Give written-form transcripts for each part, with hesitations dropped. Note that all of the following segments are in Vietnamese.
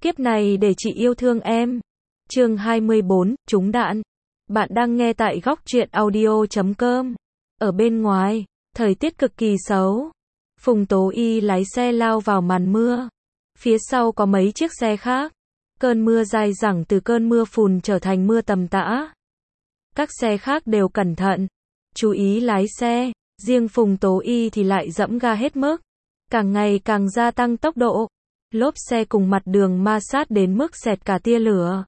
Kiếp này để chị yêu thương em. Chương 24, trúng đạn. Bạn đang nghe tại góc truyện audio.com. Ở bên ngoài, thời tiết cực kỳ xấu. Phùng Tố Y lái xe lao vào màn mưa. Phía sau có mấy chiếc xe khác. Cơn mưa dài dẳng từ cơn mưa phùn trở thành mưa tầm tã. Các xe khác đều cẩn thận, chú ý lái xe. Riêng Phùng Tố Y thì lại giẫm ga hết mức, càng ngày càng gia tăng tốc độ. Lốp xe cùng mặt đường ma sát đến mức xẹt cả tia lửa.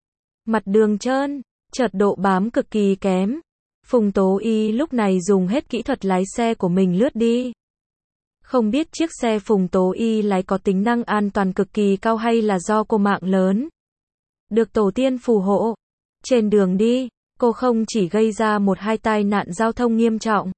Mặt đường trơn, chợt độ bám cực kỳ kém. Phùng Tố Y lúc này dùng hết kỹ thuật lái xe của mình lướt đi. Không biết chiếc xe Phùng Tố Y lái có tính năng an toàn cực kỳ cao hay là do cô mạng lớn. Được tổ tiên phù hộ. Trên đường đi, cô không chỉ gây ra một hai tai nạn giao thông nghiêm trọng,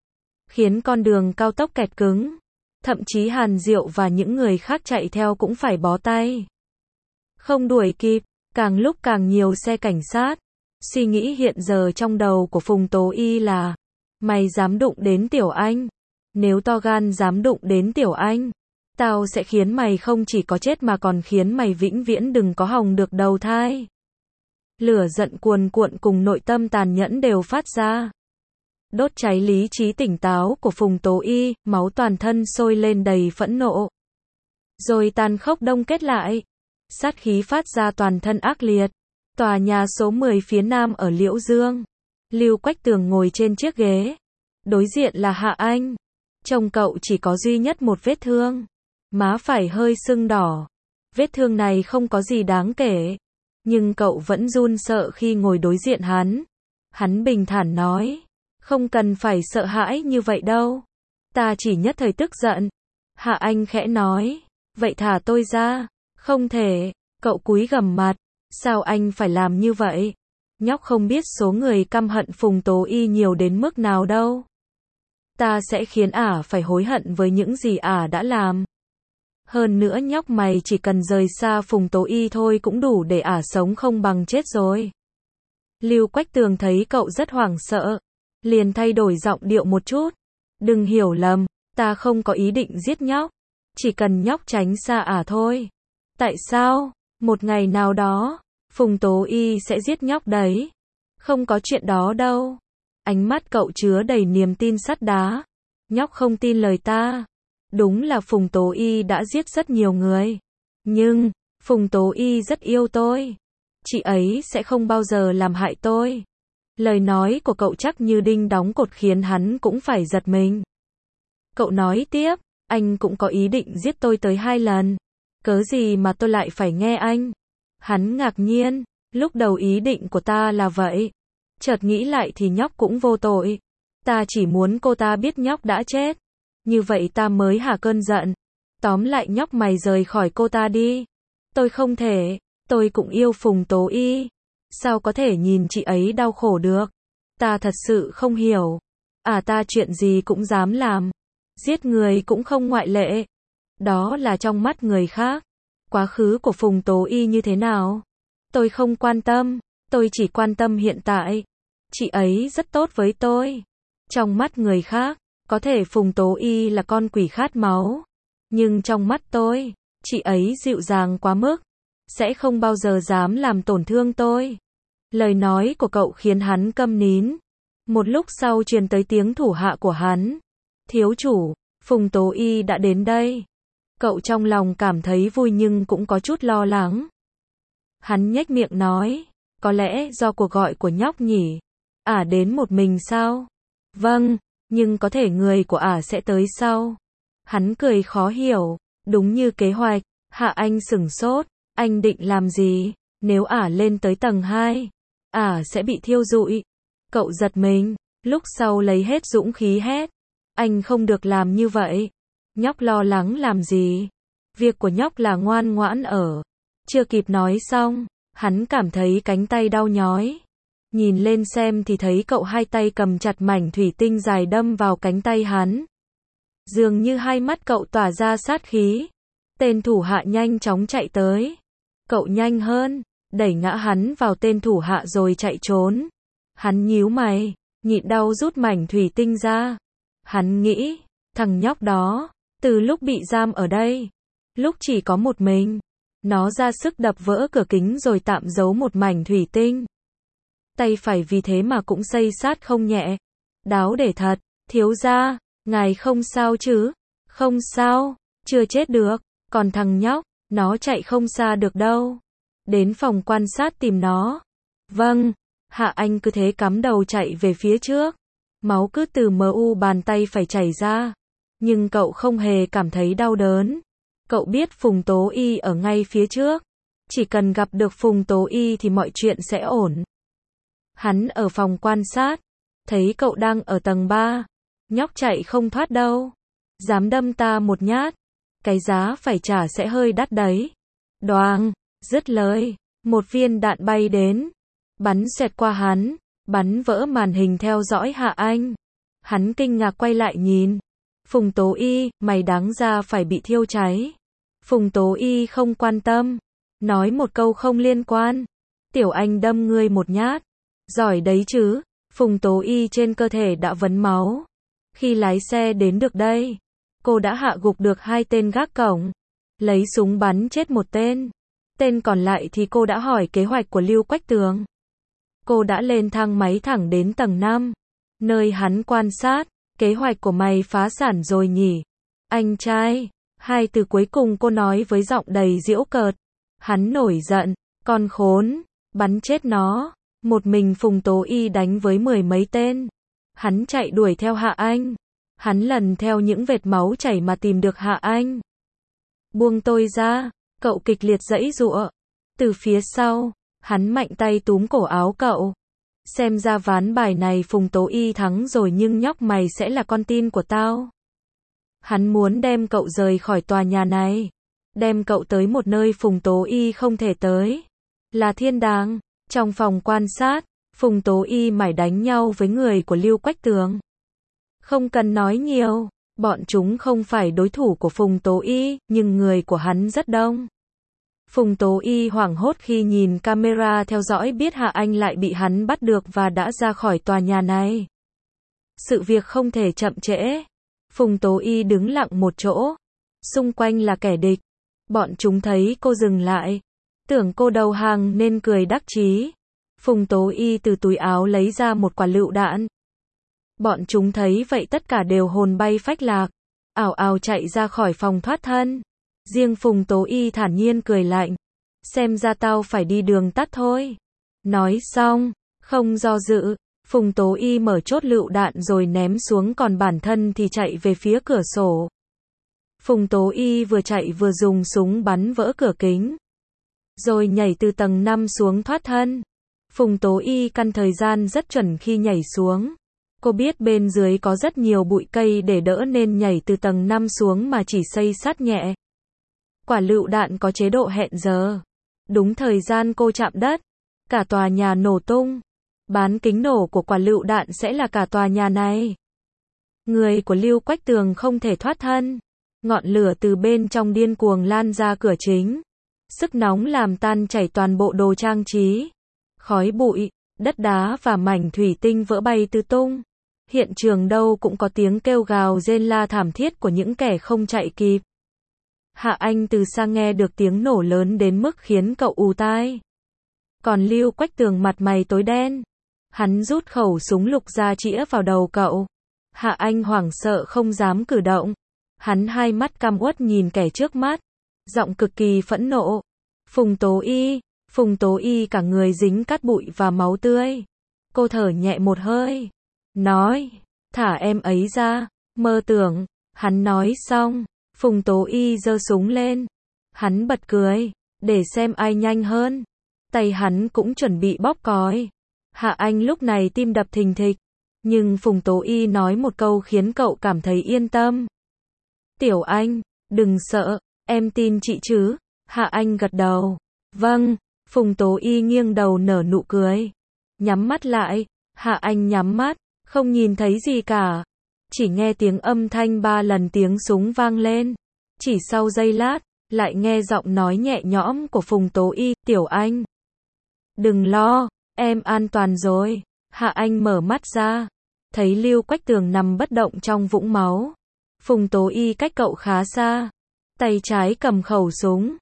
khiến con đường cao tốc kẹt cứng. Thậm chí Hàn Diệu và những người khác chạy theo cũng phải bó tay. Không đuổi kịp, càng lúc càng nhiều xe cảnh sát. Suy nghĩ hiện giờ trong đầu của Phùng Tố Y là, mày dám đụng đến Tiểu Anh? Nếu to gan dám đụng đến Tiểu Anh, tao sẽ khiến mày không chỉ có chết mà còn khiến mày vĩnh viễn đừng có hòng được đầu thai. Lửa giận cuồn cuộn cùng nội tâm tàn nhẫn đều phát ra. Đốt cháy lý trí tỉnh táo của Phùng Tố Y, máu toàn thân sôi lên đầy phẫn nộ. Rồi tàn khốc đông kết lại. Sát khí phát ra toàn thân ác liệt. Tòa nhà số 10 phía nam ở Liễu Dương. Lưu Quách Tường ngồi trên chiếc ghế. Đối diện là Hạ Anh. Trông cậu chỉ có duy nhất một vết thương. Má phải hơi sưng đỏ. Vết thương này không có gì đáng kể. Nhưng cậu vẫn run sợ khi ngồi đối diện hắn. Hắn bình thản nói. Không cần phải sợ hãi như vậy đâu. Ta chỉ nhất thời tức giận. Hạ Anh khẽ nói. Vậy thả tôi ra. Không thể. Cậu cúi gằm mặt. Sao anh phải làm như vậy? Nhóc không biết số người căm hận Phùng Tố Y nhiều đến mức nào đâu. Ta sẽ khiến ả phải hối hận với những gì ả đã làm. Hơn nữa nhóc mày chỉ cần rời xa Phùng Tố Y thôi cũng đủ để ả sống không bằng chết rồi. Lưu Quách Tường thấy cậu rất hoảng sợ, liền thay đổi giọng điệu một chút. Đừng hiểu lầm, ta không có ý định giết nhóc. Chỉ cần nhóc tránh xa ả thôi. Tại sao? Một ngày nào đó, Phùng Tố Y sẽ giết nhóc đấy. Không có chuyện đó đâu. Ánh mắt cậu chứa đầy niềm tin sắt đá. Nhóc không tin lời ta. Đúng là Phùng Tố Y đã giết rất nhiều người. Nhưng, Phùng Tố Y rất yêu tôi. Chị ấy sẽ không bao giờ làm hại tôi. Lời nói của cậu chắc như đinh đóng cột khiến hắn cũng phải giật mình. Cậu nói tiếp, anh cũng có ý định giết tôi tới 2 lần. Cớ gì mà tôi lại phải nghe anh? Hắn ngạc nhiên, lúc đầu ý định của ta là vậy. Chợt nghĩ lại thì nhóc cũng vô tội. Ta chỉ muốn cô ta biết nhóc đã chết. Như vậy ta mới hả cơn giận. Tóm lại nhóc mày rời khỏi cô ta đi. Tôi không thể, tôi cũng yêu Phùng Tố Y. Sao có thể nhìn chị ấy đau khổ được? Ta thật sự không hiểu. Ta chuyện gì cũng dám làm. Giết người cũng không ngoại lệ. Đó là trong mắt người khác. Quá khứ của Phùng Tố Y như thế nào? Tôi không quan tâm. Tôi chỉ quan tâm hiện tại. Chị ấy rất tốt với tôi. Trong mắt người khác, có thể Phùng Tố Y là con quỷ khát máu. Nhưng trong mắt tôi, chị ấy dịu dàng quá mức. Sẽ không bao giờ dám làm tổn thương tôi. Lời nói của cậu khiến hắn câm nín. Một lúc sau truyền tới tiếng thủ hạ của hắn. Thiếu chủ, Phùng Tố Y đã đến đây. Cậu trong lòng cảm thấy vui nhưng cũng có chút lo lắng. Hắn nhếch miệng nói. Có lẽ do cuộc gọi của nhóc nhỉ? Ả đến một mình sao? Vâng, nhưng có thể người của ả sẽ tới sau. Hắn cười khó hiểu. Đúng như kế hoạch. Hạ Anh sửng sốt. Anh định làm gì? Nếu ả lên tới tầng 2, ả sẽ bị thiêu rụi. Cậu giật mình. Lúc sau lấy hết dũng khí hét. Anh không được làm như vậy. Nhóc lo lắng làm gì? Việc của nhóc là ngoan ngoãn ở. Chưa kịp nói xong, hắn cảm thấy cánh tay đau nhói. Nhìn lên xem thì thấy cậu hai tay cầm chặt mảnh thủy tinh dài đâm vào cánh tay hắn. Dường như hai mắt cậu tỏa ra sát khí. Tên thủ hạ nhanh chóng chạy tới. Cậu nhanh hơn, đẩy ngã hắn vào tên thủ hạ rồi chạy trốn. Hắn nhíu mày, nhịn đau rút mảnh thủy tinh ra. Hắn nghĩ, thằng nhóc đó, từ lúc bị giam ở đây, lúc chỉ có một mình, Nó ra sức đập vỡ cửa kính rồi tạm giấu một mảnh thủy tinh. Tay phải vì thế mà cũng xây sát không nhẹ. Đáo để thật, thiếu gia, ngài không sao chứ? Không sao, chưa chết được, còn thằng nhóc, nó chạy không xa được đâu. Đến phòng quan sát tìm nó. Vâng, Hạ Anh cứ thế cắm đầu chạy về phía trước. Máu cứ từ bàn tay phải chảy ra. Nhưng cậu không hề cảm thấy đau đớn. Cậu biết Phùng Tố Y ở ngay phía trước. Chỉ cần gặp được Phùng Tố Y thì mọi chuyện sẽ ổn. Hắn ở phòng quan sát. Thấy cậu đang ở tầng 3. Nhóc chạy không thoát đâu. Dám đâm ta một nhát. Cái giá phải trả sẽ hơi đắt đấy. Đoàng, dứt lời. Một viên đạn bay đến. Bắn xẹt qua hắn. Bắn vỡ màn hình theo dõi Hạ Anh. Hắn kinh ngạc quay lại nhìn. Phùng Tố Y, mày đáng ra phải bị thiêu cháy. Phùng Tố Y không quan tâm. Nói một câu không liên quan. Tiểu Anh đâm ngươi một nhát. Giỏi đấy chứ. Phùng Tố Y trên cơ thể đã vấn máu. Khi lái xe đến được đây, cô đã hạ gục được 2 tên gác cổng. Lấy súng bắn chết một tên. Tên còn lại thì cô đã hỏi kế hoạch của Lưu Quách Tường. Cô đã lên thang máy thẳng đến tầng 5. Nơi hắn quan sát. Kế hoạch của mày phá sản rồi nhỉ? Anh trai. 2 từ cuối cùng cô nói với giọng đầy giễu cợt. Hắn nổi giận. Con khốn. Bắn chết nó. Một mình Phùng Tố Y đánh với 10 mấy tên. Hắn chạy đuổi theo Hạ Anh. Hắn lần theo những vệt máu chảy mà tìm được Hạ Anh. Buông tôi ra. Cậu kịch liệt giãy giụa. Từ phía sau, hắn mạnh tay túm cổ áo cậu. Xem ra ván bài này Phùng Tố Y thắng rồi nhưng nhóc mày sẽ là con tin của tao. Hắn muốn đem cậu rời khỏi tòa nhà này. Đem cậu tới một nơi Phùng Tố Y không thể tới. Là thiên đàng. Trong phòng quan sát, Phùng Tố Y mải đánh nhau với người của Lưu Quách Tường. Không cần nói nhiều, bọn chúng không phải đối thủ của Phùng Tố Y, nhưng người của hắn rất đông. Phùng Tố Y hoảng hốt khi nhìn camera theo dõi biết Hạ Anh lại bị hắn bắt được và đã ra khỏi tòa nhà này. Sự việc không thể chậm trễ. Phùng Tố Y đứng lặng một chỗ. Xung quanh là kẻ địch. Bọn chúng thấy cô dừng lại. Tưởng cô đầu hàng nên cười đắc chí. Phùng Tố Y từ túi áo lấy ra một quả lựu đạn. Bọn chúng thấy vậy tất cả đều hồn bay phách lạc. Ảo ảo chạy ra khỏi phòng thoát thân. Riêng Phùng Tố Y thản nhiên cười lạnh. Xem ra tao phải đi đường tắt thôi. Nói xong, không do dự, Phùng Tố Y mở chốt lựu đạn rồi ném xuống còn bản thân thì chạy về phía cửa sổ. Phùng Tố Y vừa chạy vừa dùng súng bắn vỡ cửa kính. Rồi nhảy từ tầng 5 xuống thoát thân. Phùng Tố Y căn thời gian rất chuẩn khi nhảy xuống. Cô biết bên dưới có rất nhiều bụi cây để đỡ nên nhảy từ tầng 5 xuống mà chỉ xây sát nhẹ. Quả lựu đạn có chế độ hẹn giờ. Đúng thời gian cô chạm đất, cả tòa nhà nổ tung. Bán kính nổ của quả lựu đạn sẽ là cả tòa nhà này. Người của Lưu Quách Tường không thể thoát thân. Ngọn lửa từ bên trong điên cuồng lan ra cửa chính. Sức nóng làm tan chảy toàn bộ đồ trang trí. Khói bụi, đất đá và mảnh thủy tinh vỡ bay tứ tung. Hiện trường đâu cũng có tiếng kêu gào rên la thảm thiết của những kẻ không chạy kịp. Hạ Anh từ xa nghe được tiếng nổ lớn đến mức khiến cậu ù tai. Còn Lưu Quách Tường mặt mày tối đen. Hắn rút khẩu súng lục ra chĩa vào đầu cậu. Hạ Anh hoảng sợ không dám cử động. Hắn hai mắt căm uất nhìn kẻ trước mắt. Giọng cực kỳ phẫn nộ. Phùng Tố Y cả người dính cát bụi và máu tươi. Cô thở nhẹ một hơi. Nói, thả em ấy ra, mơ tưởng. Hắn nói xong, Phùng Tố Y giơ súng lên. Hắn bật cười, để xem ai nhanh hơn. Tay hắn cũng chuẩn bị bóp còi. Hạ Anh lúc này tim đập thình thịch. Nhưng Phùng Tố Y nói một câu khiến cậu cảm thấy yên tâm. Tiểu Anh, đừng sợ, em tin chị chứ? Hạ Anh gật đầu. Vâng. Phùng Tố Y nghiêng đầu nở nụ cười. Nhắm mắt lại. Hạ Anh nhắm mắt, không nhìn thấy gì cả. Chỉ nghe tiếng âm thanh 3 lần tiếng súng vang lên. Chỉ sau giây lát, lại nghe giọng nói nhẹ nhõm của Phùng Tố Y. Tiểu Anh, đừng lo, em an toàn rồi. Hạ Anh mở mắt ra. Thấy Lưu Quách Tường nằm bất động trong vũng máu. Phùng Tố Y cách cậu khá xa. Tay trái cầm khẩu súng.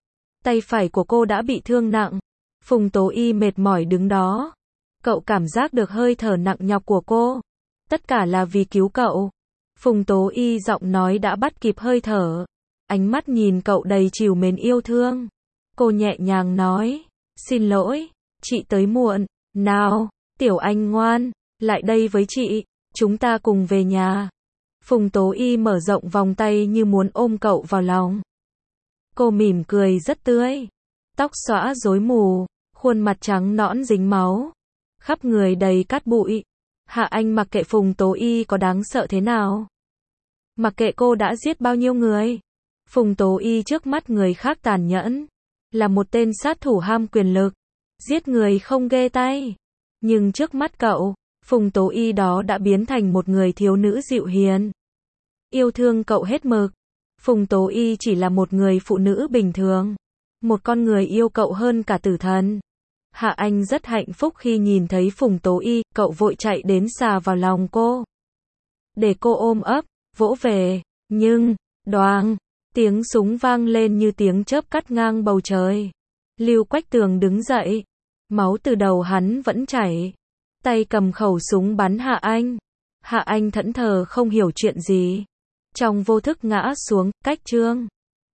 Tay phải của cô đã bị thương nặng. Phùng Tố Y mệt mỏi đứng đó. Cậu cảm giác được hơi thở nặng nhọc của cô. Tất cả là vì cứu cậu. Phùng Tố Y giọng nói đã bắt kịp hơi thở. Ánh mắt nhìn cậu đầy trìu mến yêu thương. Cô nhẹ nhàng nói, xin lỗi, chị tới muộn. Nào, Tiểu Anh ngoan, lại đây với chị, chúng ta cùng về nhà. Phùng Tố Y mở rộng vòng tay như muốn ôm cậu vào lòng. Cô mỉm cười rất tươi. Tóc xõa rối mù, khuôn mặt trắng nõn dính máu. Khắp người đầy cát bụi. Hạ Anh mặc kệ Phùng Tố Y có đáng sợ thế nào. Mặc kệ cô đã giết bao nhiêu người. Phùng Tố Y trước mắt người khác tàn nhẫn. Là một tên sát thủ ham quyền lực. Giết người không ghê tay. Nhưng trước mắt cậu, Phùng Tố Y đó đã biến thành một người thiếu nữ dịu hiền. Yêu thương cậu hết mực. Phùng Tố Y chỉ là một người phụ nữ bình thường. Một con người yêu cậu hơn cả tử thần. Hạ Anh rất hạnh phúc khi nhìn thấy Phùng Tố Y, cậu vội chạy đến xà vào lòng cô. Để cô ôm ấp, vỗ về, nhưng, đoàng, tiếng súng vang lên như tiếng chớp cắt ngang bầu trời. Lưu Quách Tường đứng dậy, máu từ đầu hắn vẫn chảy. Tay cầm khẩu súng bắn Hạ Anh. Hạ Anh thẫn thờ không hiểu chuyện gì. Trong vô thức ngã xuống, cách Trương